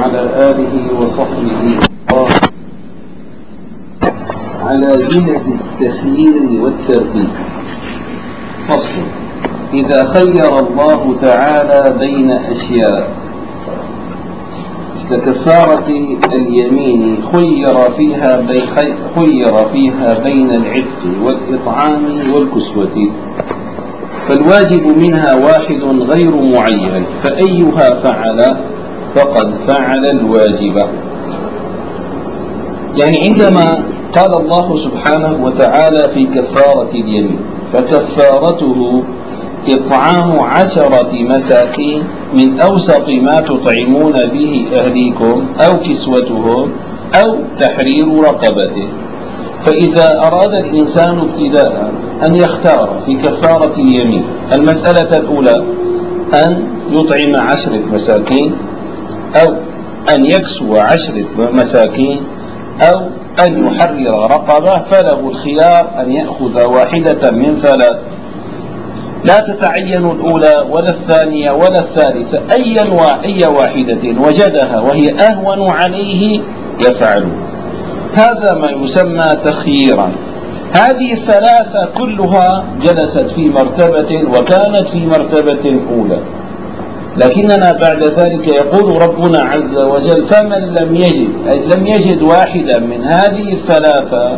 وعلى آله وصحبه على جهة التخيير والترتيب. فصل: إذا خير الله تعالى بين أشياء ككفارة اليمين خير فيها بين العتق والإطعام والكسوة، فالواجب منها واحد غير معين، فأيها فعل فقد فعل الواجب. يعني عندما قال الله سبحانه وتعالى في كفارة اليمين فكفارته إطعام 10 مساكين من أوسط ما تطعمون به أهليكم أو كسوتهم أو تحرير رقبته. فإذا أراد الإنسان ابتداء أن يختار في كفارة اليمين المسألة الأولى أن يطعم 10 مساكين، أو أن يكسو 10 مساكين، أو أن يحرر رقبة، فله الخيار أن يأخذ واحدة من 3، لا تتعين الأولى ولا الثانية ولا الثالثة، أي واحدة وجدها وهي أهون عليه يفعل. هذا ما يسمى تخييرا. هذه 3 كلها جلست في مرتبة وكانت في مرتبة أولى، لكننا بعد ذلك يقول ربنا عز وجل: فمن لم يجد واحدا من هذه 3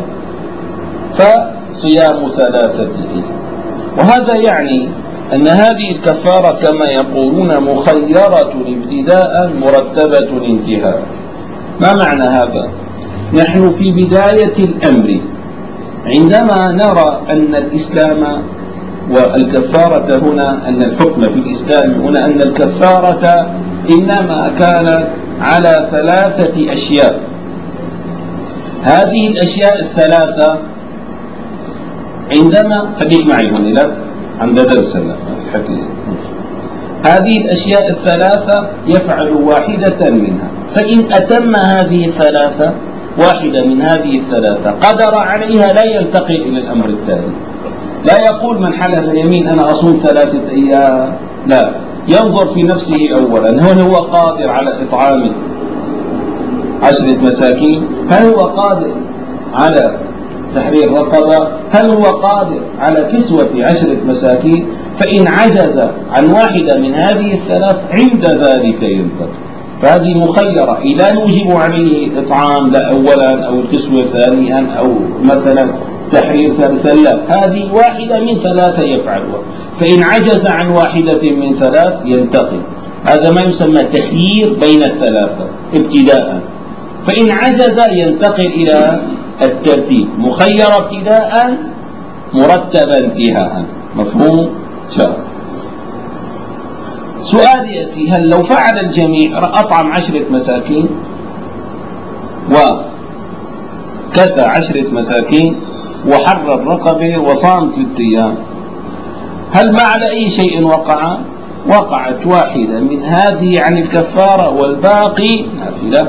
فصيام 3 أيام. وهذا يعني أن هذه الكفارة كما يقولون مخيرة ابتداء مرتبة انتهاء. ما معنى هذا؟ نحن في بداية الأمر عندما نرى أن الإسلام والكفارة هنا، أن الحكم في الإسلام هنا أن الكفارة إنما كانت على 3 أشياء. هذه الأشياء 3 عندما خليك معي هنا لا عند درسنا هذه الأشياء 3 يفعل واحدة منها، فإن أتم هذه 3 واحدة من هذه 3 قدر عليها لا ينتقل إلى الأمر التالي. لا يقول من حلف يمين أنا أصوم 3 أيام، لا، ينظر في نفسه أولا، هل هو قادر على إطعام 10 مساكين؟ هل هو قادر على تحرير رقبة؟ هل هو قادر على كسوة 10 مساكين؟ فإن عجز عن واحدة من هذه 3 عند ذلك ينتقل. فهذه مخيرة، لا نوجب عليه إطعام لا أولا أو الكسوة ثانيا أو مثلا تحرير ثالثا، لا، هذه واحدة من 3 يفعلها. فإن عجز عن واحدة من 3 ينتقل. هذا ما يسمى تخيير بين 3 ابتداء. فإن عجز ينتقل إلى الترتيب: مخير ابتداء، مرتب انتهاء. مفهوم؟ شاء. سؤال يأتي: هل لو فعل الجميع أطعم 10 مساكين وكسى 10 مساكين وحرر رقبه وصام 3 أيام، هل ما على أي شيء وقع؟ وقعت واحدة من هذه عن الكفارة والباقي نافلة.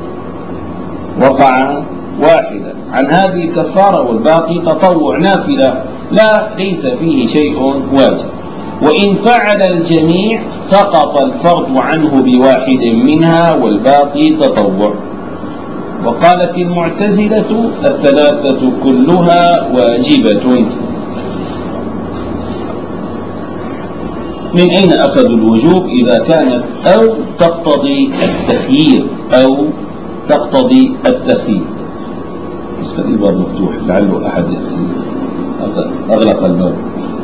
وقع واحدة عن هذه الكفارة والباقي تطوع نافلة، لا، ليس فيه شيء واجب. وإن فعل الجميع سقط الفرض عنه بواحد منها والباقي تطوع. وقالت المعتزلة: 3 كلها واجبة. من أين أخذوا الوجوب؟ إذا كانت أو تقتضي التخيير أو تقتضي التخيير. بس الباب مفتوح لعله أحد يأتي. أغلق الباب.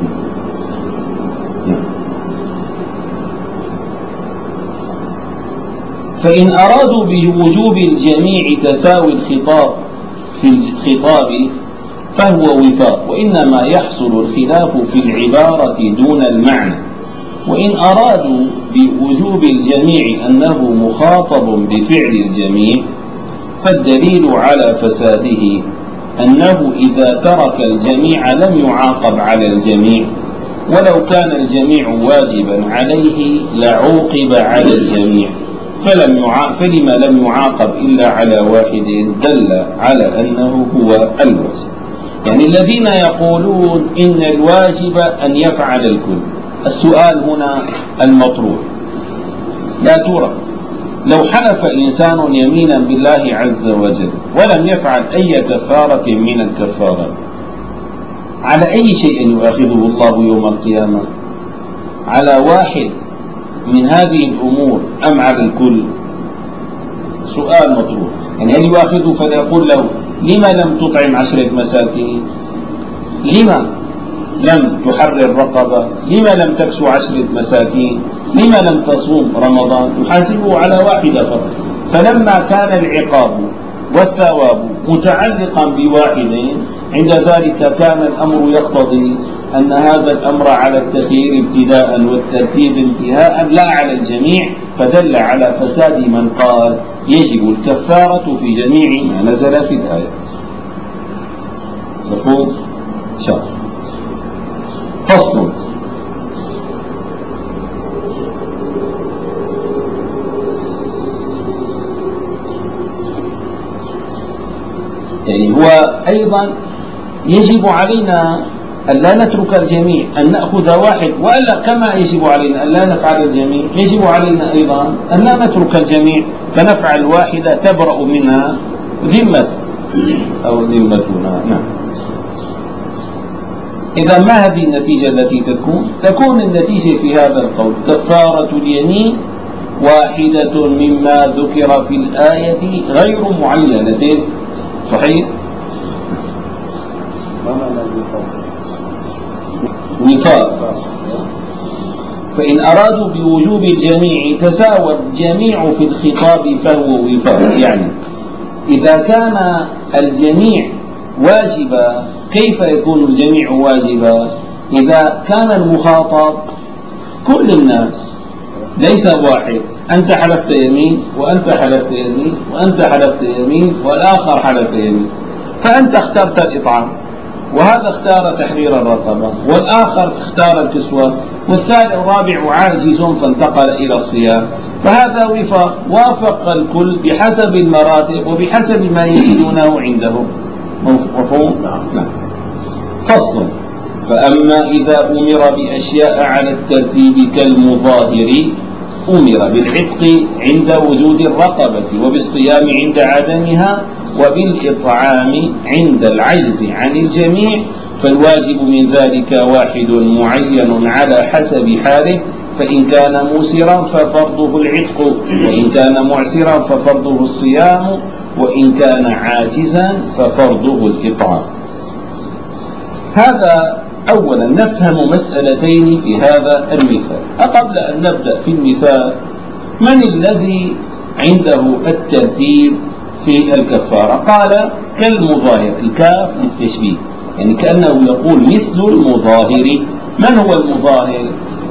فإن أرادوا بوجوب الجميع تساوي الخطاب في الخطاب فهو وفاق، وإنما يحصل الخلاف في العبارة دون المعنى. وإن أرادوا بوجوب الجميع أنه مخاطب بفعل الجميع، فالدليل على فساده أنه إذا ترك الجميع لم يعاقب على الجميع، ولو كان الجميع واجبا عليه لعوقب على الجميع، فلما لم يعاقب إلا على واحد دل على أنه هو الواجب. يعني الذين يقولون إن الواجب أن يفعل الكل، السؤال هنا المطروح: لا ترى لو حلف إنسان يمينا بالله عز وجل ولم يفعل أي كفارة من الكفارات، على أي شيء يؤاخذه الله يوم القيامة؟ على واحد من هذه الأمور أم على الكل؟ سؤال مطروح. يعني هل يؤاخذه فيقول له لما لم تطعم 10 مساكين؟ لما لم تحرر رقبة؟ لما لم تكسو 10 مساكين؟ لما لم تصوم رمضان؟ يحاسبه على واحدة فقط. فلما كان العقاب والثواب متعلقا بواحد، عند ذلك كان الأمر يقتضي أن هذا الأمر على التخيير ابتداء والترتيب انتهاء لا على الجميع، فدل على فساد من قال يجب الكفارة في جميع ما نزل في الآية. مفهوم؟ شرح. فصل. يعني هو أيضا يجب علينا أن لا نترك الجميع، أن نأخذ واحد، وإلا كما يجب علينا أن لا نفعل الجميع يجب علينا أيضا أن لا نترك الجميع فنفعل واحدة تبرأ منها ذمة أو ذمتنا. نعم. إذا ما هذه النتيجة التي تكون النتيجة في هذا القول كفارة اليمين واحدة مما ذكر في الآية غير معينة. صحيح؟ وفاق. فإن أرادوا بوجوب الجميع تساوى الجميع في الخطاب فهو وفاق. يعني إذا كان الجميع واجبا كيف يكون الجميع واجبا؟ إذا كان المخاطب كل الناس ليس واحد، أنت حلفت يمين وأنت حلفت يمين وأنت حلفت يمين والآخر حلف يمين، فأنت اخترت الإطعام وهذا اختار تحرير الرقبة والآخر اختار الكسوة والثالث الرابع عاجز فانتقل إلى الصيام، فهذا وافق الكل بحسب المراتب وبحسب ما يجدونه عندهم. مفهوم؟ نعم. فصل. فأما إذا أمر بأشياء على الترتيب كالمظاهر أمر بالعتق عند وجود الرقبة وبالصيام عند عدمها وبالإطعام عند العجز عن الجميع، فالواجب من ذلك واحد معين على حسب حاله، فإن كان موسرا ففرضه العتق، وإن كان معسرا ففرضه الصيام، وإن كان عاجزا ففرضه الإطعام. هذا أولا نفهم مسألتين في هذا المثال. قبل أن نبدأ في المثال، من الذي عنده الترتيب في الكفارة؟ قال كالمظاهر، الكاف للتشبيه، يعني كأنه يقول مثل المظاهر. من هو المظاهر؟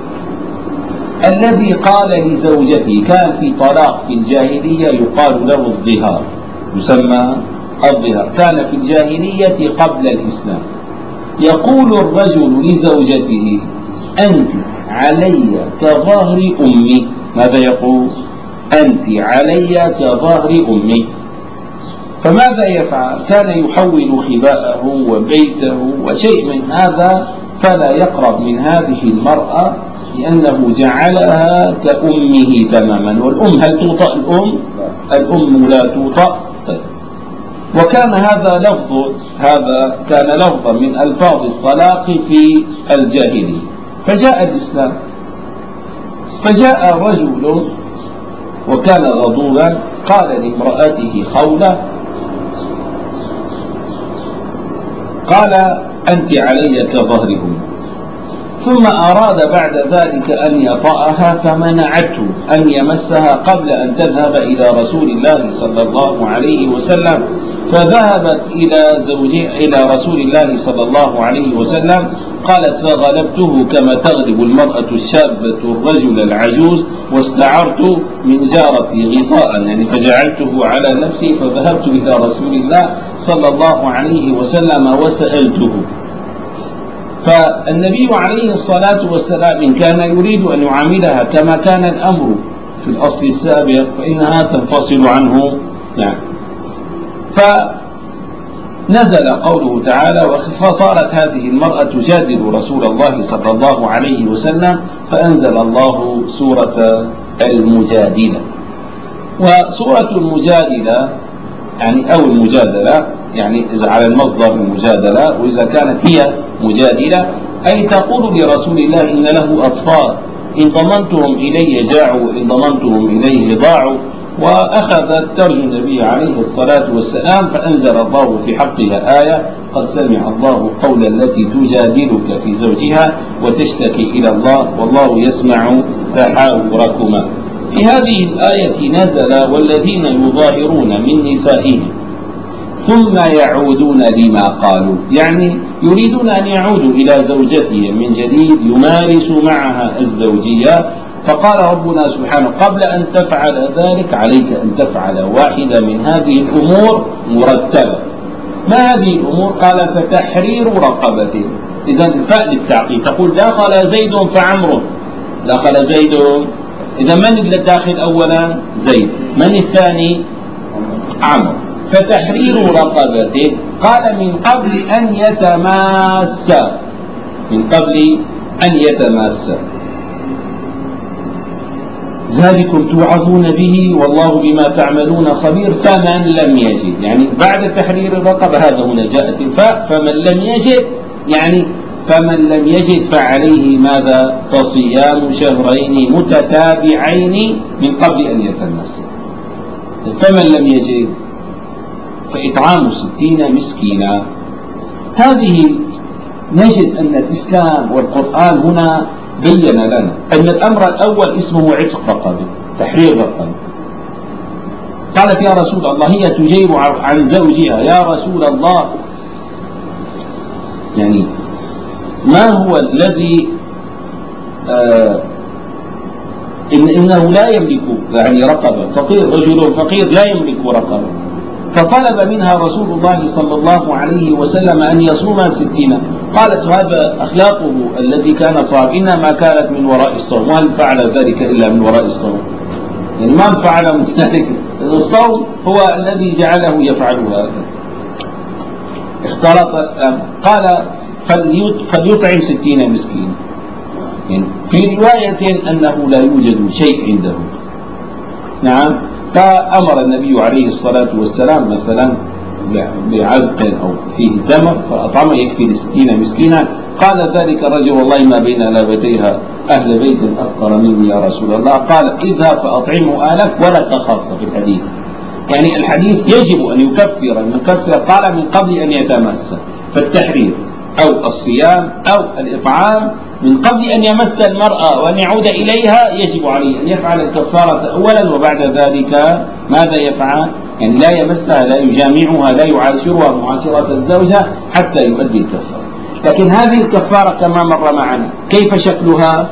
الذي قال لزوجته، كان في طلاق في الجاهلية يقال له الظهار، يسمى الظهار، كان في الجاهلية قبل الإسلام. يقول الرجل لزوجته أنت علي كظهر أمي. ماذا يقول؟ أنت علي كظهر أمي. فماذا يفعل؟ كان يحول خباءه وبيته وشيء من هذا، فلا يقرب من هذه المرأة لأنه جعلها كأمه تماما. والأم هل توطأ الأم؟ الأم لا توطأ. وكان هذا كان لفظا من ألفاظ الطلاق في الجاهلية. فجاء الإسلام، فجاء رجل وكان غضوبا قال لامرأته خولة، قال أنت علي كظهرهم، ثم أراد بعد ذلك أن يطأها فمنعته أن يمسها قبل أن تذهب إلى رسول الله صلى الله عليه وسلم، فذهبت إلى رسول الله صلى الله عليه وسلم، قالت فغلبته كما تغلب المرأة الشابة الرجل العجوز، واستعرت من جارتي غطاء، يعني فجعلته على نفسي، فذهبت إلى رسول الله صلى الله عليه وسلم وسألته. فالنبي عليه الصلاة والسلام إن كان يريد أن يعاملها كما كان الأمر في الأصل السابق فإنها تنفصل عنه. يعني فنزل قوله تعالى فصارت هذه المرأة تجادل رسول الله صلى الله عليه وسلم، فأنزل الله سورة المجادلة. وسورة المجادلة يعني أو المجادلة يعني إذا على المصدر المجادلة، وإذا كانت هي مجادلة أي تقول لرسول الله إن له أطفال إن ضمنتهم إلي جاعوا وإن ضمنتهم إليه ضاعوا. وأخذت ترجو النبي عليه الصلاة والسلام، فأنزل الله في حقها آية قد سمع الله قول التي تجادلك في زوجها وتشتكي إلى الله والله يسمع تحاوركما. في هذه الآية نزل والذين يظاهرون من نسائهم ثم يعودون لما قالوا، يعني يريدون أن يعودوا إلى زوجتهم من جديد يمارسوا معها الزوجية. فقال ربنا سبحانه قبل أن تفعل ذلك عليك أن تفعل واحدة من هذه الأمور مرتبة. ما هذه الأمور؟ قال فتحرير رقبة. إذا الفاء للتعقيد تقول دخل زيد فعمر، دخل زيد، إذا من الداخل أولا؟ زيد. من الثاني؟ عمرو. فتحرير رقبة قال من قبل أن يتماسا، من قبل أن يتماسا. ذلكم توعظون به والله بما تعملون خبير. فمن لم يجد، يعني بعد تحرير الرقبة، هذا هنا جاءت الفاء، فمن لم يجد يعني فمن لم يجد فعليه ماذا؟ فصيام شهرين متتابعين من قبل أن يتماسا. فمن لم يجد فإطعام 60 مسكينا. هذه نجد أن الإسلام والقرآن هنا بين لنا أن الأمر الأول اسمه عتق رقبة، تحرير رقبة. قالت يا رسول الله هي تجير عن زوجها، يا رسول الله يعني ما هو الذي إنه لا يملك يعني رقبة، فقير، رجل فقير لا يملك رقبة. فطلب منها رسول الله صلى الله عليه وسلم أن يصوم 60. قالت هذا أخلاقه التي كانت صار إنما كانت من وراء الصوم، وهل فعل ذلك إلا من وراء الصوم؟ يعني ما فعل من ذلك، الصوم هو الذي جعله يفعل هذا. اختلط الأمر. قال فليطعم 60 مسكين. يعني في رواية أنه لا يوجد شيء عنده. نعم. فأمر النبي عليه الصلاة والسلام مثلا بعزق أو فيه تمر فأطعمه يكفي 60 مسكينا. قال ذلك الرجل والله ما بين لابتيها أهل بيت أفقر مني يا رسول الله. قال اذهب فأطعمه آلك ولك خاصة في الحديث، يعني الحديث يجب أن يكفر المكفر قال من قبل أن يتمس، فالتحرير أو الصيام أو الإطعام من قبل أن يمس المرأة وأن يعود إليها يجب عليه أن يفعل الكفارة أولا، وبعد ذلك ماذا يفعل؟ يعني لا يمسها، لا يجامعها، لا يعاشرها معاشرة الزوجة حتى يؤدي الكفارة. لكن هذه الكفارة كما مر معنا كيف شكلها؟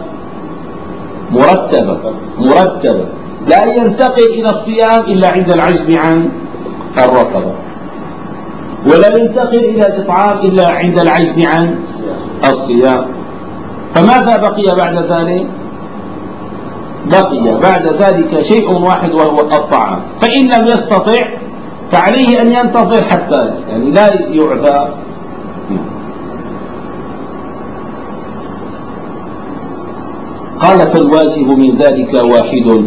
مرتبة لا ينتقل إلى الصيام إلا عند العجز عن الرقبة، ولا ينتقل إلى الإطعام إلا عند العجز عن الصيام. فماذا بقي بعد ذلك؟ بقي بعد ذلك شيء واحد وهو الطعام. فإن لم يستطع فعليه أن ينتظر حتى يعني لا يعذى. قال فالواجب من ذلك واحد،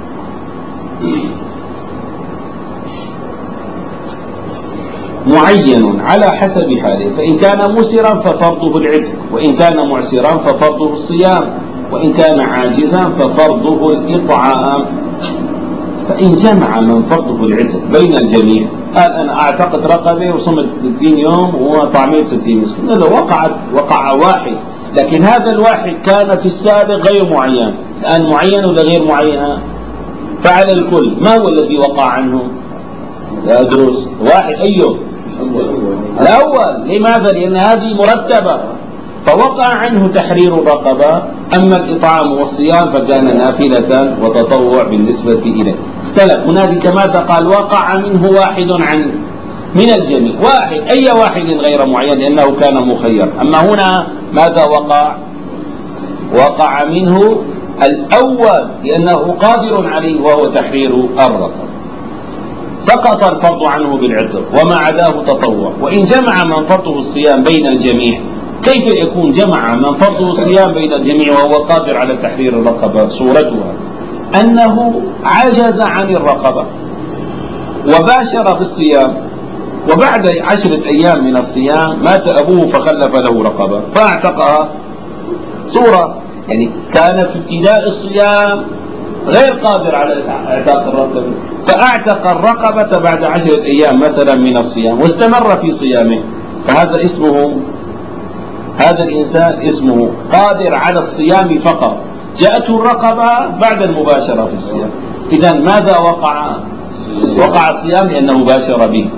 معين على حسب حاله، فإن كان مسرا ففرضه العتق، وإن كان معسرا ففرضه الصيام، وإن كان عاجزا ففرضه الإطعام. فإن جمع من فرضه العتق بين الجميع، قال أنا أعتقد رقبة وصمت 60 يوم وطعميت 60 مسكين، لو وقع واحد، لكن هذا الواحد كان في السابق غير معين، الآن معين ولا غير معين؟ فعلى الكل. ما هو الذي وقع عنه؟ لا أدرس. واحد أيوه الأول. لماذا؟ لأن هذه مرتبة، فوقع عنه تحرير الرقبة. أما الإطعام والصيام فكان نافلة وتطوع بالنسبة إليه. اختلف هنالك ماذا قال؟ وقع منه واحد من الجميع، واحد أي واحد غير معين لأنه كان مخير. أما هنا ماذا وقع؟ وقع منه الأول لأنه قادر عليه وهو تحرير الرقبة، سقط الفرض عنه بالعتق وما عداه تطوع. وإن جمع من فرضه الصيام بين الجميع، كيف يكون جمع من فرضه الصيام بين الجميع وهو قادر على تحرير الرقبة؟ صورتها أنه عجز عن الرقبة وباشر بالصيام، وبعد 10 أيام من الصيام مات أبوه فخلف له رقبة فاعتقها. صورة يعني كان في ابتداء الصيام غير قادر على اعتاق الرقبة، فاعتق الرقبة بعد 10 أيام مثلا من الصيام واستمر في صيامه، فهذا اسمه، هذا الإنسان اسمه قادر على الصيام فقط، جاءته الرقبة بعد المباشرة في الصيام. إذا ماذا وقع؟ وقع الصيام لأنه باشر به.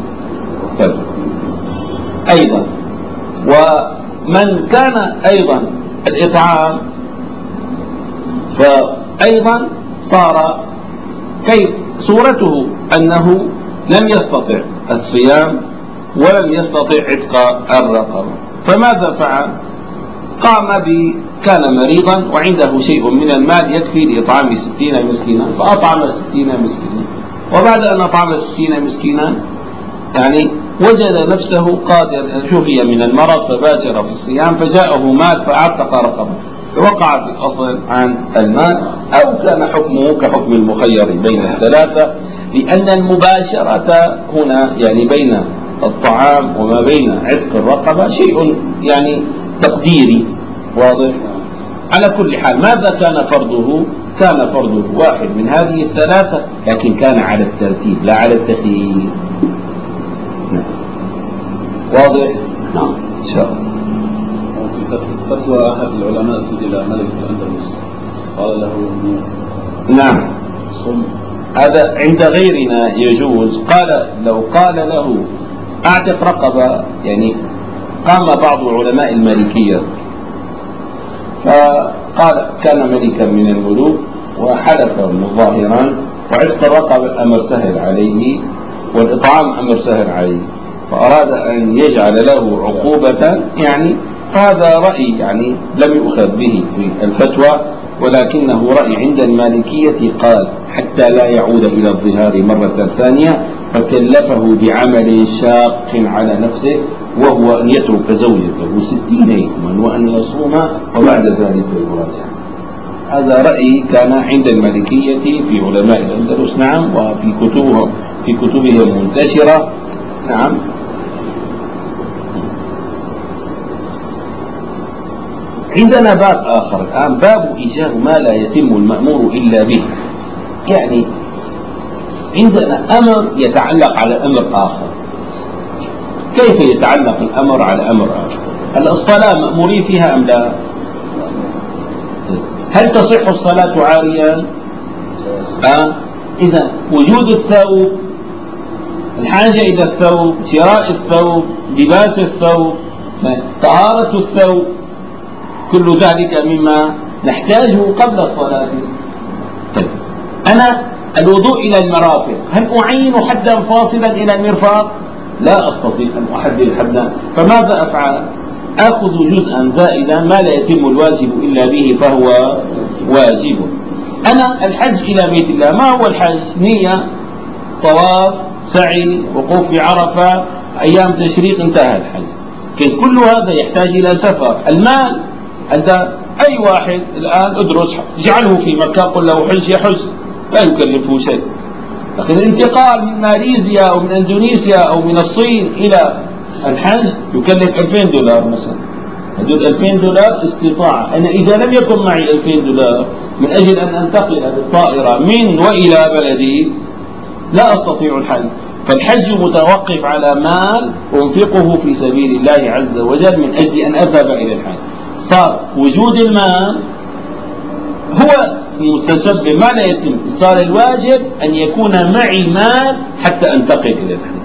أيضا ومن كان أيضا الإطعام فأيضا صار كيف صورته أنه لم يستطع الصيام ولم يستطع عتق الرقبة، فماذا فعل؟ كان مريضا وعنده شيء من المال يكفي لإطعام 60 مسكينا، فأطعم 60 مسكينا، وبعد أن أطعم 60 مسكينا يعني وجد نفسه قادر، شفي من المرض فباشر في الصيام فجاءه مال فأعتق رقبه، وقع في الأصل عن المال، أو كان حكمه كحكم المخير بين الثلاثة، لأن المباشرة هنا يعني بين الطعام وما بين عتق الرقبة شيء يعني تقديري واضح. على كل حال ماذا كان فرضه؟ كان فرضه واحد من هذه الثلاثة، لكن كان على الترتيب لا على التخيير. واضح؟ نعم إن شاء الله. في فتوى أحد العلماء سجل ملك الأندلس قال له نعم صم، هذا عند غيرنا يجوز. قال لو قال له أعتق رقبة، يعني قام بعض علماء المالكية فقال كان ملكا من الملوك وحلف مظاهرا، وعتق الرقبة أمر سهل عليه والإطعام أمر سهل عليه، فأراد أن يجعل له عقوبة، يعني هذا رأي يعني لم يؤخذ به في الفتوى، ولكنه رأي عند المالكية. قال حتى لا يعود إلى الظهار مرة ثانية، فكلفه بعمل شاق على نفسه وهو أن يترك زوجته 60 يوما وأن يصوم وبعد ذلك يراجع. هذا رأي كان عند المالكية في علماء الأندلس، نعم، وفي كتبهم منتشرة، نعم. عندنا باب آخر الآن، باب إيجاب ما لا يتم المأمور إلا به. يعني عندنا أمر يتعلق على أمر آخر. كيف يتعلق الأمر على أمر آخر؟ هل الصلاة مأمورين فيها أم لا؟ هل تصح الصلاة عاريا؟ إذا وجود الثوب، الحاجة إلى الثوب، شراء الثوب، لباس الثوب، طهارة الثوب، كل ذلك مما نحتاجه قبل الصلاة. أنا الوضوء إلى المرافق، هل أعين حدا فاصلا إلى المرفق؟ لا أستطيع أن أحدد حدا، فماذا أفعل؟ أخذ جزءا زائدا ما لا يتم الواجب إلا به فهو واجب. أنا الحج إلى بيت الله، ما هو الحج؟ نية، طواف، سعي، وقوف بعرفة، أيام تشريق، انتهى الحج. كل هذا يحتاج إلى سفر. المال أنت أي واحد الآن ادرس اجعله في مكة قل له حج يحج لا يكلفه شيء، لكن الانتقال من ماليزيا أو من أندونيسيا أو من الصين إلى الحج يكلف $2000 مثلا. هذول $2000 استطاعة. أنا إذا لم يكن معي $2000 من أجل أن أنتقل بالطائرة من وإلى بلدي لا أستطيع الحج. فالحج متوقف على مال أنفقه في سبيل الله عز وجل من أجل أن أذهب إلى الحج. صار وجود المال هو متسبب ما لا يتم، صار الواجب أن يكون معي مال حتى أنتقل إلى الحج.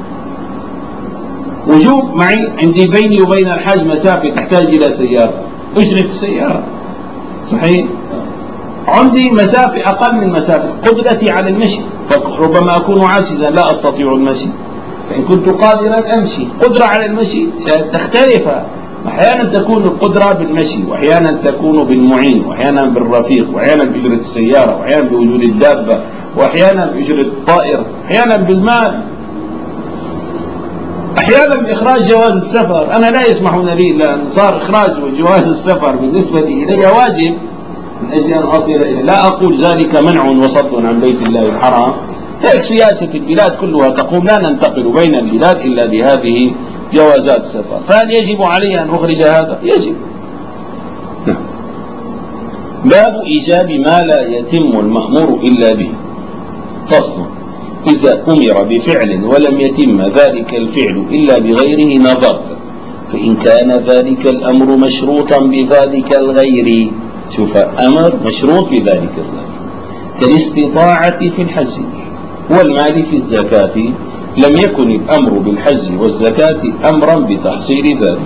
وجوب معي عندي بيني وبين الحج مسافة تحتاج إلى سيارة، أجرة السيارة صحيح. عندي مسافة أقل من مسافة قدرتي على المشي، فربما أكون عاجزا لا أستطيع المشي، فإن كنت قادرا أمشي. قدرة على المشي تختلف، أحيانا تكون القدرة بالمشي، وأحيانا تكون بالمعين، وأحيانا بالرفيق، وأحيانا بأجرة السيارة، وأحيانا بوجود الدابة، وأحيانا بأجرة الطائرة، أحيانا بالمال، أحيانا بإخراج جواز السفر. أنا لا يسمحون لي، لأن صار إخراج جواز السفر بالنسبة إلي واجب، من أجل أن أصل إليه. لا أقول ذلك منع وصد عن بيت الله الحرام، هيك سياسة البلاد كلها تقوم، لا ننتقل بين البلاد إلا بهذه جوازات السفر. فهل يجب علي أن أخرج هذا؟ يجب. باب إيجاب ما لا يتم المأمور إلا به. فصل: إذا أمر بفعل ولم يتم ذلك الفعل إلا بغيره نظرت، فإن كان ذلك الأمر مشروطا بذلك الغير، شوف، أمر مشروط بذلك الغير كالاستطاعة في الحج والمال في الزكاة، لم يكن الأمر بالحج والزكاة أمرا بتحصيل ذلك.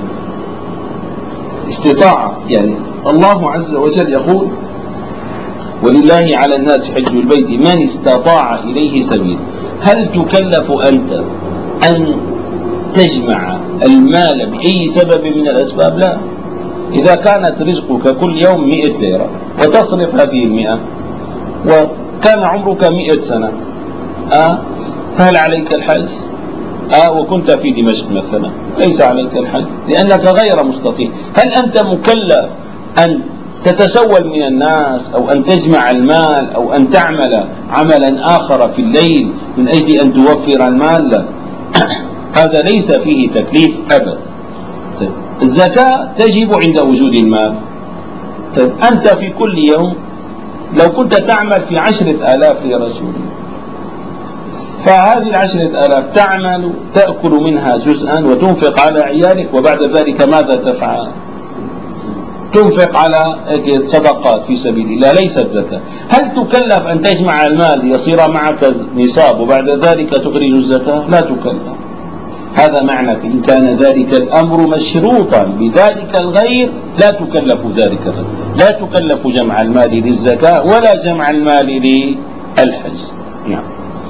استطاعة يعني الله عز وجل يقول: ولله على الناس حج البيت من استطاع إليه سبيل. هل تكلف أنت أن تجمع المال بأي سبب من الأسباب؟ لا. إذا كانت رزقك كل يوم 100 ليرة وتصرف هذه 100 وكان عمرك 100 سنة، فهل عليك الحج؟ وكنت في دمشق مثلا، ليس عليك الحج لأنك غير مستطيع. هل أنت مكلف أن تتسول من الناس أو أن تجمع المال أو أن تعمل عملا آخر في الليل من أجل أن توفر المال؟ لا. هذا ليس فيه تكليف أبدا. الزكاة تجب عند وجود المال. أنت في كل يوم لو كنت تعمل في 10,000 يا رسول، فهذه 10,000 تعمل تأكل منها جزءا وتنفق على عيالك، وبعد ذلك ماذا تفعل؟ تنفق على صدقات في سبيل الله، ليست زكاة. هل تكلف أن تجمع المال ليصير معك نصاب وبعد ذلك تخرج الزكاة؟ لا تكلف. هذا معنى إن كان ذلك الأمر مشروطا بذلك الغير لا تكلف ذلك الغير. لا تكلف جمع المال للزكاة ولا جمع المال للحج. نعم.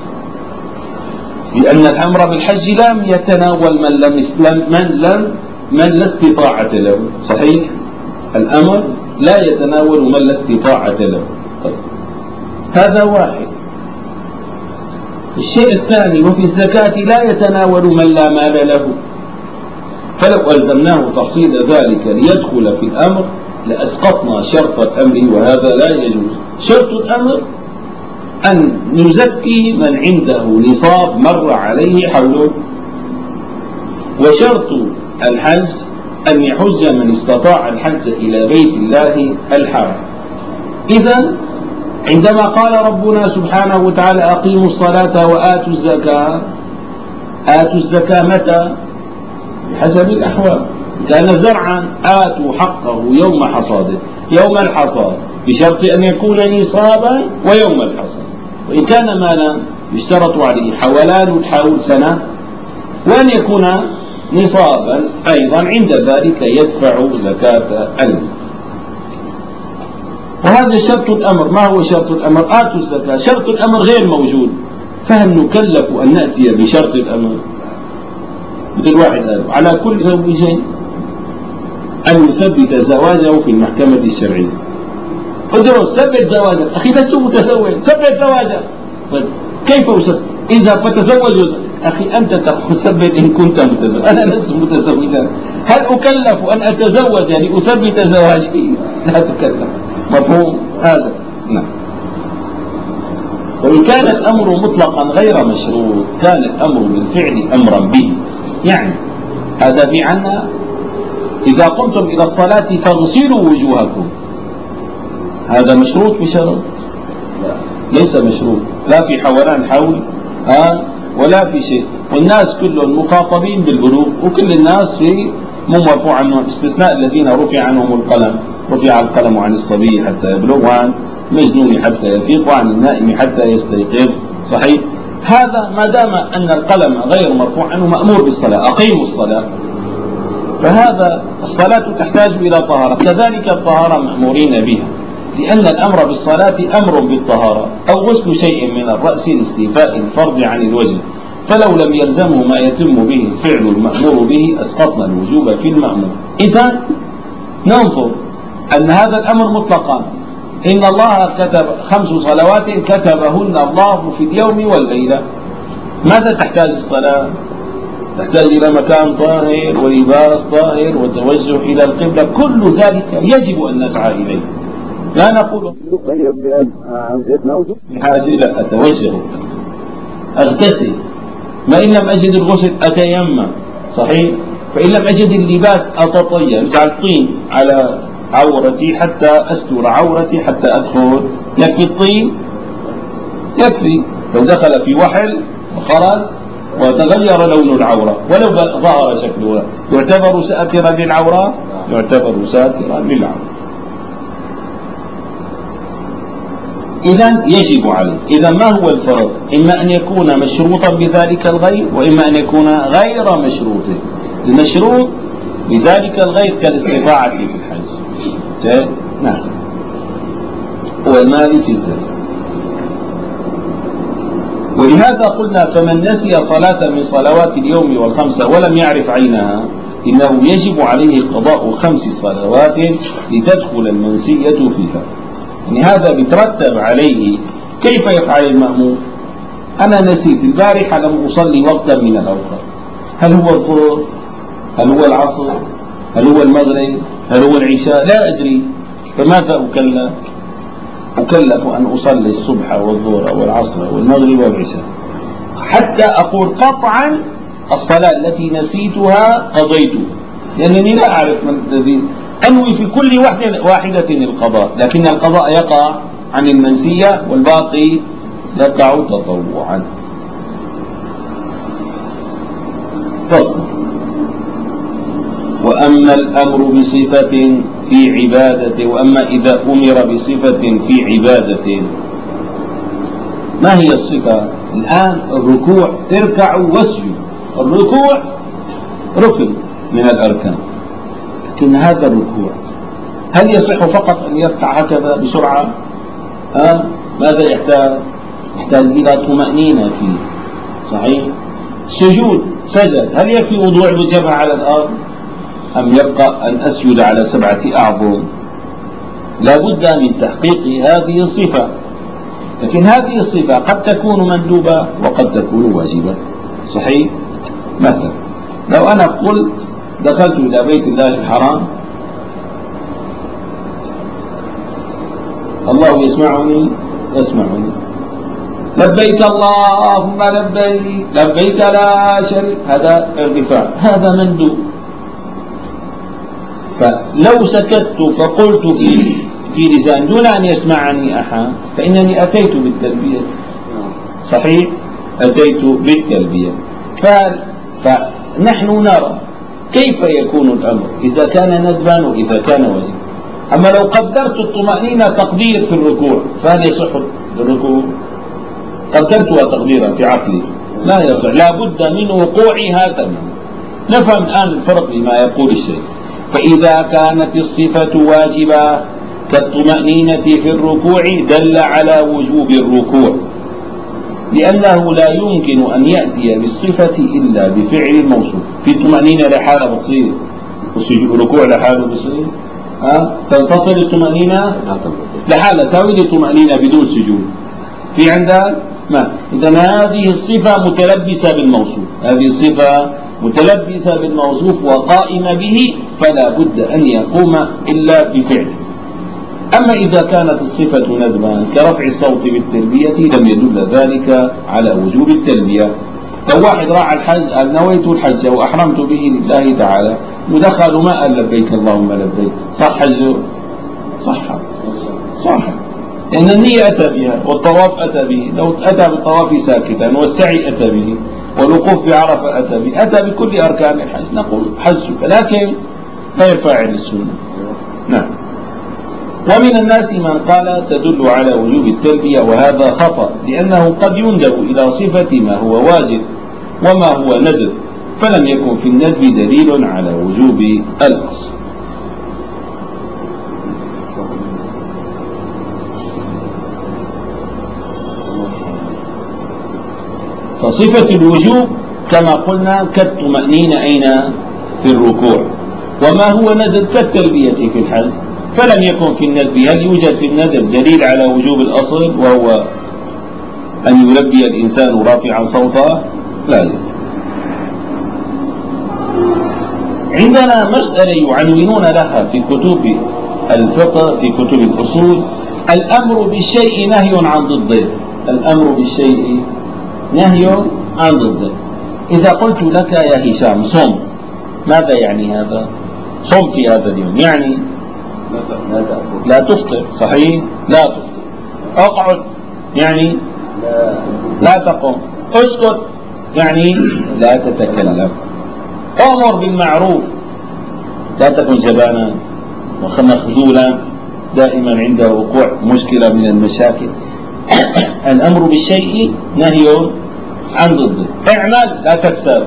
لأن الأمر بالحج لم يتناول من لا استطاعة له. صحيح؟ الأمر لا يتناول من لا استطاعة له. طيب. هذا واحد. الشيء الثاني: وفي الزكاة لا يتناول من لا مال له، فلو ألزمناه تفصيل ذلك ليدخل في الأمر لأسقطنا شرط الأمر، وهذا لا يجوز. شرط الأمر أن نزكي من عنده نصاب مر عليه حوله، وشرط الحج أن يحج من استطاع الحج إلى بيت الله الحرام. إذن عندما قال ربنا سبحانه وتعالى: أقيموا الصلاة وآتوا الزكاة، آتوا الزكاة متى؟ بحسب الأحوال. كان زرعا آتوا حقه يوم حصاده، يوم الحصاد، بشرط أن يكون نصابا ويوم الحصاد. وإن كان مالا يشترط عليه حولان الحول سنة، وأن يكون نصابا أيضا، عند ذلك يدفع زكاة المال. وهذا شرط الأمر. ما هو شرط الأمر؟ آتوا الزكاة. شرط الأمر غير موجود، فهل نكلف أن نأتي بشرط الأمر؟ مثل واحد قال: على كل زوجين أن يثبت زواجه في المحكمة الشرعية. ادرس، ثبت زواجك. أخي لست متزوج، ثبت زواجك. طيب كيف أثبت؟ إذا فتزوج. أخي أنت تثبت إن كنت متزوج، أنا لست متزوجا. هل أكلف أن أتزوج لأثبت زواجي؟ لا تكلف. مفهوم هذا؟ نعم. وإن كان الأمر مطلقا غير مشروط كان الأمر بالفعل أمرا به. يعني هذا بمعنى إذا قمتم إلى الصلاة فاغسلوا وجوهكم، هذا مشروط بشرط؟ ليس مشروط، لا في حولان حول ولا في شيء. والناس كلهم مخاطبين بالبلوغ، وكل الناس في مرفوع عنهم، استثناء الذين رفع عنهم القلم. رفع القلم عن الصبي حتى يبلغ، وعن المجنون حتى يفيق، وعن النائم حتى يستيقظ. صحيح؟ هذا ما دام أن القلم غير مرفوع عنه مأمور بالصلاة. أقيموا الصلاة. فهذا الصلاة تحتاج إلى طهارة، كذلك الطهارة مأمورين بها، لأن الأمر بالصلاة أمر بالطهارة، أو غسل شيء من الرأس لاستيفاء الفرض عن الوجه، فلو لم يلزمه ما يتم به الفعل المأمور به أسقطنا الوجوب في المأمور. إذن ننظر أن هذا الأمر مطلقا. إن الله كتب 5 صلوات كتبهن الله في اليوم والليلة. ماذا تحتاج الصلاة؟ تحتاج إلى مكان طاهر ولباس طاهر وتوجه إلى القبلة، كل ذلك يجب أن نسعى إليه. لا نقول بحاجة إلى أتوجه أغتسل، ما إن لم أجد الغسل أتيمم، صحيح؟ فإن لم أجد اللباس أتطيب، أجعل طين على عورتي حتى أستر عورتي حتى أدخل. يكفي الطين؟ يكفي. لو دخل في وحل وخرج وتغير لون العورة ولو ظهر شكلها يعتبر ساترا للعورة؟ يعتبر ساترا للعورة. إذن يجب عليه. إذا ما هو الفرق؟ إما أن يكون مشروطا بذلك الغير، وإما أن يكون غير مشروط. المشروط بذلك الغير كالاستطاعة في الحج. نعم. والمال في الزكاة. ولهذا قلنا فمن نسي صلاة من صلوات اليوم والخمسة ولم يعرف عينها إنه يجب عليه قضاء 5 صلوات لتدخل المنسية فيها. يعني هذا بيترتب عليه كيف يفعل المأموم. أنا نسيت البارحة لم أصلي وقتا من الأوقات، هل هو الظهر؟ هل هو العصر؟ هل هو المغرب؟ هل هو العشاء؟ لا أدري. فماذا أكلف؟ أكلف أن أصلي الصبح والظهر والعصر والمغرب والعشاء حتى أقول قطعا الصلاة التي نسيتها قضيت، لأنني لا أعرف من الذي أنوي في كل واحدة القضاء، لكن القضاء يقع عن المنسية والباقي يقع تطوعا. فصل. وأما الأمر بصفة في عبادة، وأما إذا أمر بصفة في عبادة، ما هي الصفة؟ الآن الركوع، اركعوا واسجدوا. الركوع ركن من الأركان، لكن هذا الركوع هل يصح فقط أن يركع هكذا بسرعة؟ ماذا يحتاج؟ يحتاج إلى طمأنينة فيه، صحيح؟ سجود، سجد، هل يكفي وضوع الجبهة على الأرض أم يبقى أن أسجد على 7 أعظم؟ لا بد من تحقيق هذه الصفة، لكن هذه الصفة قد تكون مندوبة وقد تكون واجبة، صحيح؟ مثلا لو أنا قلت دخلت إلى بيت الله الحرام، الله يسمعني، لبيك اللهم لبيك، لبيك لا شريك، هذا ارتفاع، هذا مندوب. فلو سكت فقلت في لسان دون أن يسمعني أحد فإنني أتيت بالتلبية، صحيح؟ أتيت بالتلبية. فنحن نرى كيف يكون الأمر إذا كان ندبا وإذا كان واجبا. أما لو قدرت الطمأنينة تقدير في الركوع فهل يصح الركوع؟ قدرتها تقديرا في عقلي، لا يصح، لا بد من وقوعها تماما. نفهم الآن الفرق بما يقول الشيخ. فإذا كانت الصفة واجبة كالطمأنينة في الركوع دل على وجوب الركوع، لأنه لا يمكن أن يأتي بالصفة إلا بفعل الموصوف. في طمأنينة لحالة بتصير والركوع لحاله بصير، تنفصل الطمأنينة لحالة، تساوي لي طمأنينة بدون سجود في عندك ما. إذا هذه الصفة متلبسة بالموصوف، هذه الصفة متلبسة بالموصوف وقائمة به، فلا بد أن يقوم إلا بفعله. أما إذا كانت الصفة ندبا كرفع الصوت بالتلبية لم يدل ذلك على وجوب التلبية. لو واحد راح الحج، نويت الحج وأحرمت به لله تعالى ودخل ما قال لبيك اللهم لبيك، صح حجه؟ صح، لأن النية أتى بها والطواف أتى به. لو أتى بالطواف ساكتا والسعي أتى به والوقوف بعرفة أتى به، أتى بكل أركان الحج، نقول حجك، لكن غير فاعل السنة. نعم. ومن الناس من قال تدل على وجوب التلبية، وهذا خطأ، لأنه قد يندب إلى صفة ما هو واجب وما هو ندب، فلم يكن في الندب دليل على وجوب الأصل. فصفة الوجوب كما قلنا كالطمأنينة أين؟ في الركوع. وما هو ندب كالتلبية في الحج، فلم يكن في الندب. هل يوجد في الندب دليل على وجوب الأصل وهو أن يلبي الإنسان رافعا صوته؟ لا يوجد. عندنا مسألة يعنونون لها في كتب الفقه في كتب الأصول: الأمر بالشيء نهي عن ضده. الأمر بالشيء نهي عن ضده. إذا قلت لك يا هشام صم، ماذا يعني هذا؟ صم في هذا اليوم يعني لا تفطر، صحيح؟ لا تفطر. اقعد يعني لا تقوم. اسكت يعني لا تتكلم. أمر بالمعروف، لا تكن جبانا ومخذولا دائما عند وقوع مشكلة من المشاكل. الأمر بالشيء نهي عن ضده. اعمل لا تكسل،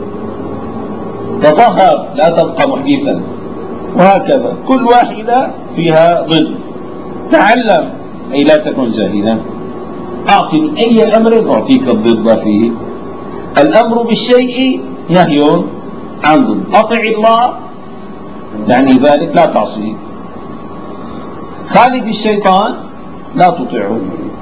تطهر لا تبقى محدثا، وهكذا كل واحدة فيها ضد. تعلم أي لا تكن جاهلا. أعطني أي أمر أعطيك الضد فيه. الأمر بالشيء نهي عن ضد. أطع الله يعني ذلك لا تعصيه. خالف الشيطان لا تطيعه.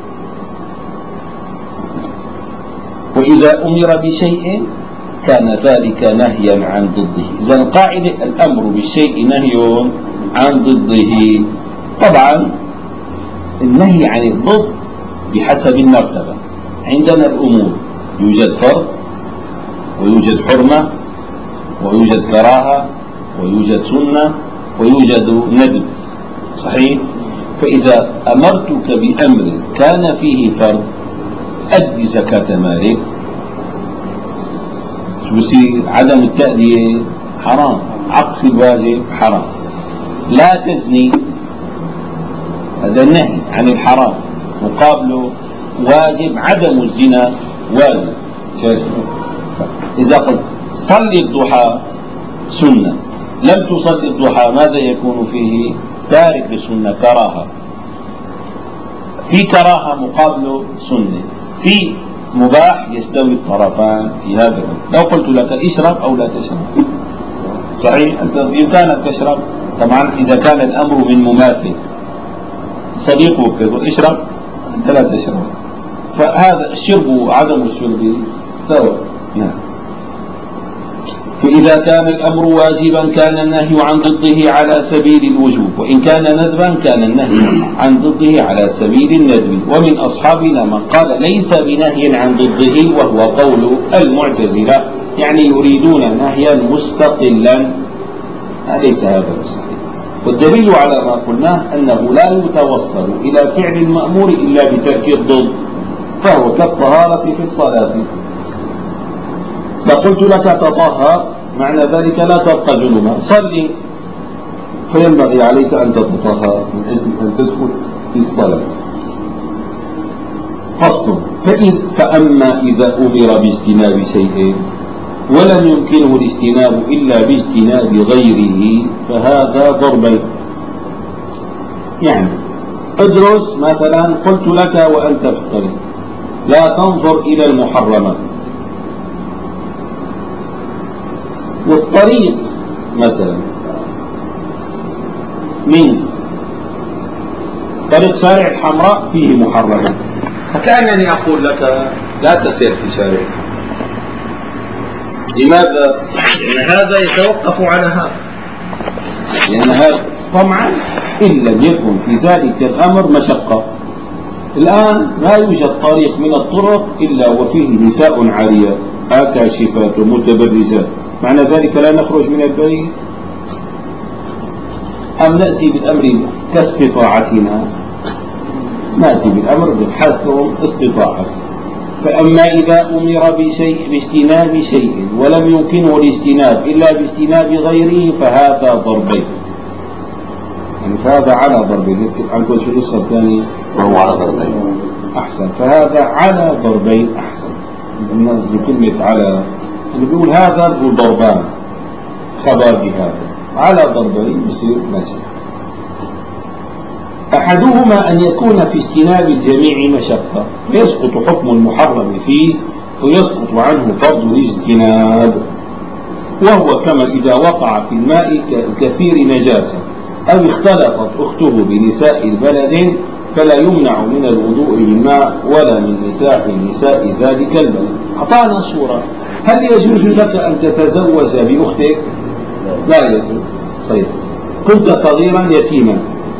وإذا أمر بشيء كان ذلك نهيا عن ضده. إذا القاعدة الأمر بالشيء نهي عن ضده. طبعا النهي عن الضد بحسب المرتبة. عندنا الأمور يوجد فرض ويوجد حرمة ويوجد كراهة ويوجد سنة ويوجد ندب، صحيح؟ فإذا أمرتك بأمر كان فيه فرض أدي زكاة مالك، بصير عدم التأدية حرام، عكس الواجب حرام. لا تزني، هذا النهي عن الحرام، مقابله واجب عدم الزنا واجب. إذا قلت صلي الضحى سنة، لم تصلي الضحى ماذا يكون فيه؟ تارك للسنة، كراهة. في كراهة مقابله سنة، في مباح يستوي الطرفان في هذا. لو قلت لك اشرب أو لا تشرب، صحيح أنت بإمكانك تشرب. طبعا إذا كان الأمر من مماثل، صديقك يقول اشرب أنت لا تشرب، فهذا الشرب وعدم الشرب سواء. نعم. فإذا كان الأمر واجبا كان النهي عن ضده على سبيل الوجوب، وإن كان ندبا كان النهي عن ضده على سبيل الندب. ومن أصحابنا من قال ليس بنهي عن ضده، وهو قول المعتزلة، يعني يريدون نهيا مستقلا. أليس هذا مستقل؟ والدليل على ما قلناه أنه لا يتوصل إلى فعل المأمور إلا بترك الضد، فهو كالطهارة في الصلاة. فقلت لك تطهر، معنى ذلك لا تبقى جنبا، صلي، فينبغي عليك أن تتطهر من أجل أن تدخل في الصلاة. فصل. فأما إذا أمر باجتناب شيء ولم يمكنه الاجتناب إلا باجتناب غيره فهذا ضربين. يعني ادرس مثلا، قلت لك وأنت في الطريق لا تنظر إلى المحرمات، والطريق مثلا من طريق شارع الحمراء فيه محرمات، فكأنني أقول لك لا تسير في شارع. لماذا؟ لأن هذا يتوقف على هذا، لأن هذا طبعا إن لم يكن في ذلك الأمر مشقة. الآن لا يوجد طريق من الطرق إلا وفيه نساء عاريات كاشفات ومتبرجات، معنى ذلك لا نخرج من البيت؟ أم نأتي بالأمر كاستطاعتنا؟ نأتي بالأمر بحسب استطاعتنا. فأما إذا أمر باجتناب شيء ولم يمكنه الاجتناب إلا باجتناب غيره فهذا ضربين. يعني فهذا على ضربين. عنكم في النسخة الثانية وهو على ضربين أحسن، فهذا على ضربين أحسن. الناس بكلمة على اللي بيقول هذا بيقول ضربان، خبر بهذا على ضربين بصير ماشي. أحدهما أن يكون في اجتناب الجميع مشقة فيسقط حكم المحرم فيه ويسقط عنه فرض الاجتناب، وهو كما إذا وقع في الماء كثير نجاسة أو اختلطت أخته بنساء البلد فلا يمنع من الوضوء بالماء ولا من نكاح نساء ذلك البلد. أعطانا صورة، هل يجوز لك أن تتزوج بأختك؟ لا يجوز. طيب كنت صغيرا يتيما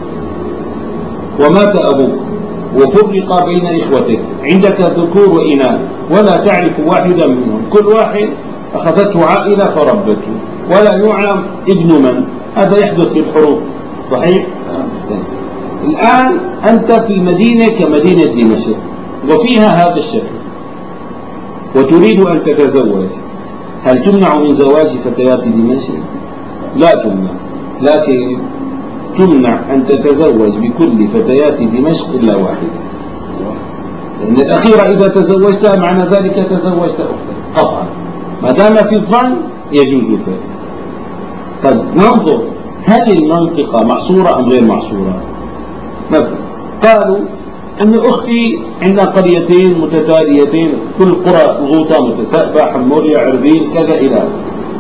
ومات أبوك وفرق بين إخوتك، عندك ذكور وإناث ولا تعرف واحدا منهم، كل واحد أخذته عائلة فربته ولا يعلم ابن من. هذا يحدث في الحروب، صحيح؟ الآن أنت في مدينة كمدينة دمشق وفيها هذا الشكل وتريد أن تتزوج، هل تمنع من زواج فتيات دمشق؟ لا تمنع، لكن تمنع أن تتزوج بكل فتيات دمشق إلا واحدة، لأن الأخيرة إذا تزوجتها معنى ذلك تزوجت أختها قطعا، ما دام في الظن يجوز ذلك. طيب ننظر هل المنطقة محصورة أم غير محصورة؟ مثلا قالوا أن أختي عندنا قريتين متتاليتين، كل قرى الغوطة متسابة، حموريا، عربين، كذا إلى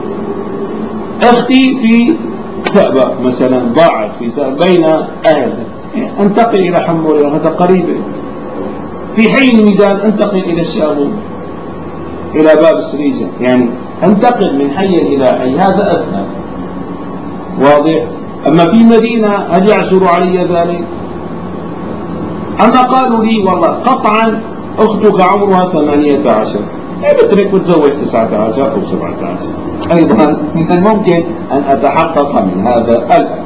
أختي في سأبة مثلا، ضاعت في سأبة بين أهلها، انتقل إلى حموريا، هذا قريب. في حي الميدان انتقل إلى الشاغوب، إلى باب السريجة، يعني انتقل من حي إلى حي، هذا أسهل، واضح. أما في مدينة هل يعثر علي ذلك؟ أما قالوا لي والله قطعا أختك عمرها 18 بترك وتزوج 19 أو 17، أيضا من الممكن أن أتحقق من هذا الآن.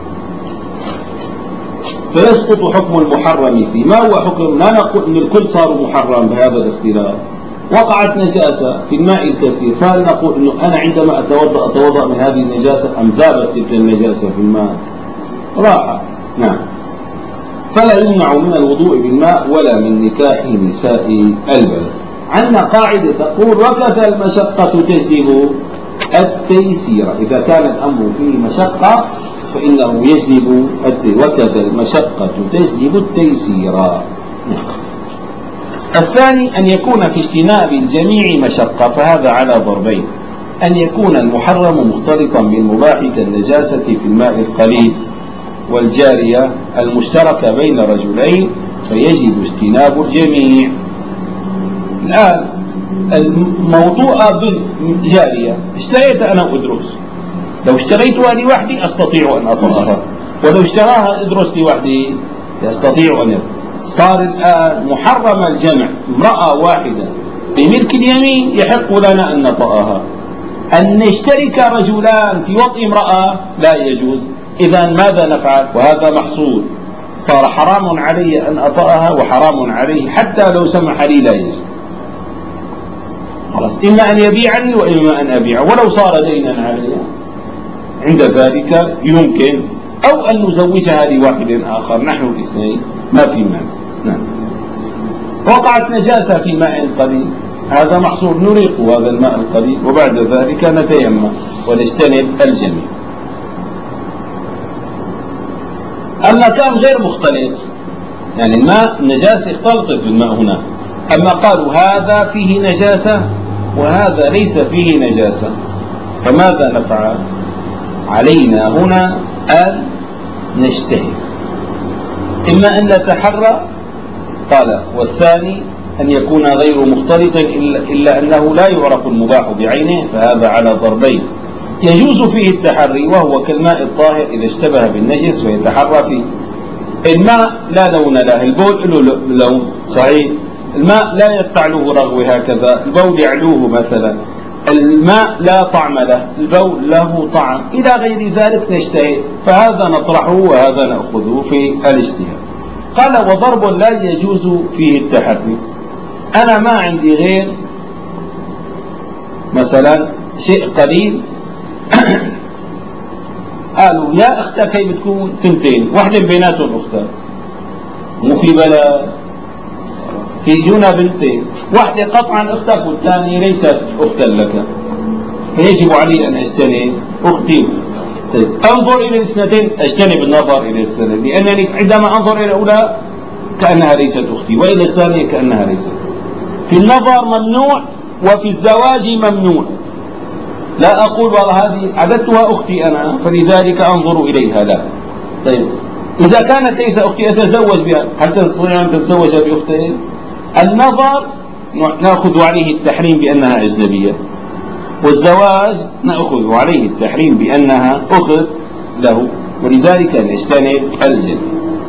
فيسقط حكم المحرم فيه. ما هو حكم؟ لا نقول أن الكل صار محرم بهذا الاختلاف. وقعت نجاسة في الماء الكثير، فهل نقول أنه أنا عندما أتوضأ من هذه النجاسة أم ذابت تلك النجاسة في الماء؟ راحة، نعم. فلا يمنع من الوضوء بالماء ولا من نكاح نساء البلد. عندنا قاعدة تقول وكذا المشقة تجلب التيسير، إذا كان الأمر فيه مشقة فإنه يجلب وكذا المشقة تجلب التيسير. الثاني أن يكون في اجتناب الجميع مشقة، فهذا على ضربين: أن يكون المحرم مختلطا بالمباح كالنجاسة في الماء القليل والجارية المشتركة بين رجلين فيجب اجتناب الجميع. الآن الموضوع بالجارية، اشتريت أنا أدرس، لو اشتريتها لوحدي أستطيع أن أطأها، ولو اشتراها أدرس لوحدي يستطيع أن يطأ. صار الآن محرم الجمع، امرأة واحدة بملك اليمين يحق لنا أن نطأها. أن نشترك رجلان في وطء امرأة لا يجوز. إذا ماذا نفعل؟ وهذا محصول، صار حرام علي أن أطأها وحرام عليه حتى لو سمح لي لا يجوز. خلاص، إما أن يبيعني وإما أن أبيع، ولو صار دينا علي عند ذلك يمكن، أو أن نزوجها لواحد آخر، نحن الاثنين ما في مانع. نعم. وقعت نجاسة في ماء قليل، هذا محصول، نريق هذا الماء القليل وبعد ذلك نتيمم ونجتنب الجميع. أما كان غير مختلط، يعني الماء النجاسة اختلطت بالماء هنا، أما قالوا هذا فيه نجاسة وهذا ليس فيه نجاسة، فماذا نفعل؟ علينا هنا أن نجتهد، إما أن نتحرى، قال، والثاني أن يكون غير مختلط إلا أنه لا يعرف المباح بعينه، فهذا على ضربين: يجوز فيه التحري وهو كالماء الطاهر إذا اشتبه بالنجس ويتحرى فيه. الماء لا لون له، البول له لون، صحيح، الماء لا يتعلوه رغوه هكذا، البول يعلوه مثلا، الماء لا طعم له، البول له طعم، إلى غير ذلك نجتهد، فهذا نطرحه وهذا نأخذه في الاجتهاد. قال وضرب لا يجوز فيه التحري. أنا ما عندي غير مثلا شيء قليل قالوا يا أختك كيف بتكون ثنتين، واحدة بيناتهم أختها، مو في بلد في جونا بنتين، واحدة قطعا أختك والثانية ليست أختا لك، فيجب علي أن أجتنب أختي. طيب أنظر إلى الاثنتين، أجتنب النظر إلى الثانية، لأنني عندما أنظر إلى الأولى كأنها ليست أختي، وإلى الثانية كأنها ليست. في النظر ممنوع وفي الزواج ممنوع. لا أقول والله هذه عددتها أختي أنا فلذلك أنظر إليها، لا. طيب إذا كانت ليس أختي أتزوج بها، هل تستطيع أن تتزوج بأختين؟ النظر نأخذ عليه التحريم بأنها أجنبية، والزواج نأخذ عليه التحريم بأنها أخت له، ولذلك نجتنب الجد.